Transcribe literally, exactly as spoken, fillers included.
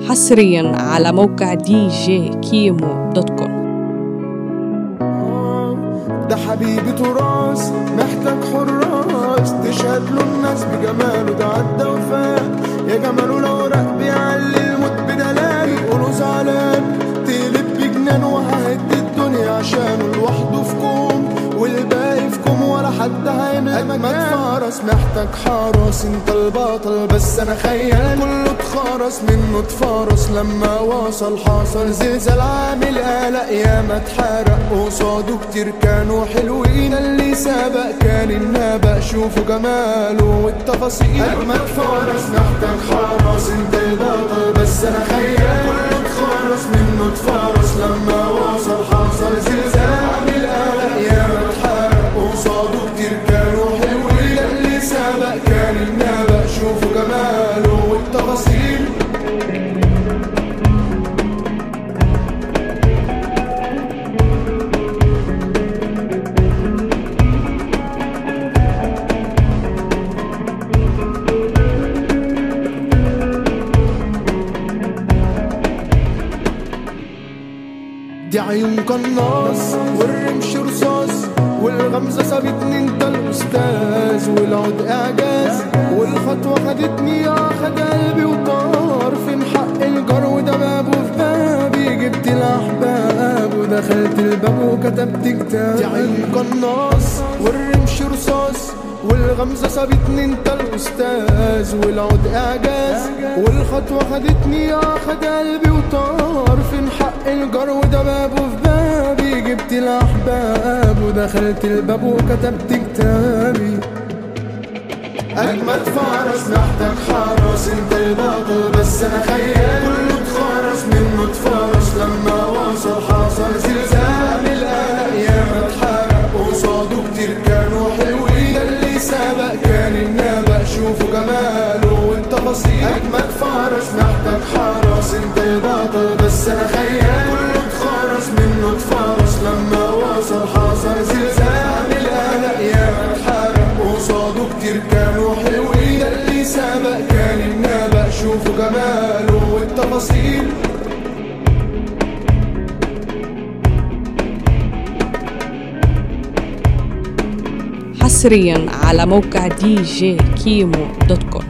حصريا على موقع دي جي كيمو دوت كوم. ده حبيبي تراث محتاج حراس تشهد له الناس بجماله، ده عدى وفاق يا جماله لو راق بيعلي الموت بدلال، يقولوا زعلان تقلب بجنان وههد الدنيا عشانه لوحده في كوم والباقي في كوم ولا حد هيملى مكان. فرس محتاج حرس انت البطل بس انا خيال، كله اتخرس منه اتفرس لما وصل حصل زلزال عامل قلق ياما اتحرق قصاده كتير كانوا حلوين، اللي سبق كان النبأ شوفوا جماله والتفاصيل. اجمد فرس محتاج حرس انت البطل بس انا خيال، كله اتخرس منه اتفرس لما وصل حصل زلزال عامل قلق ياما اتحرق قصاده كتير كانوا حلوين، اللي سبق كان النبأ شوفوا جماله والتفاصيل. دي عيون قناص والرمش رصاص والغمزة سابتني انت الاستاذ، والعود اعجاز والخطوة خدتني اخد قلبي وطار، فين حق الجار وده بابه في بابي، جبت الاحباب ودخلت الباب وكتبت كتاب. دي عيون قناص والرمش رصاص والغمزة سابتني انت الاستاذ، والعود اعجاز والخطوة خدتني اخد قلبي وطار، فين حق الجار وده بابه في بابي، جبت الاحباب ودخلت الباب وكتبت كتابي. اجمد فرس محتاج حرس انت البطل بس انا خيال، كله اتخرس منه اتفرس لما وصل حصل زلزال القلق ياما اتحرق قصاده كتير كانوا حلوين، اللي سبق كان النبأ شوفوا جماله والتفاصيل. اجمد فرس محتاج حرس انت البطل بس انا خيال، كله اتخرس منه اتفرس لما وصل حصل زلزال القلق ياما اتحرق قصاده كتير كانوا حلوين، اللي سبق كان النبأ شوفوا جماله والتفاصيل. حصريا على موقع دي جي كيمو دوت كوم.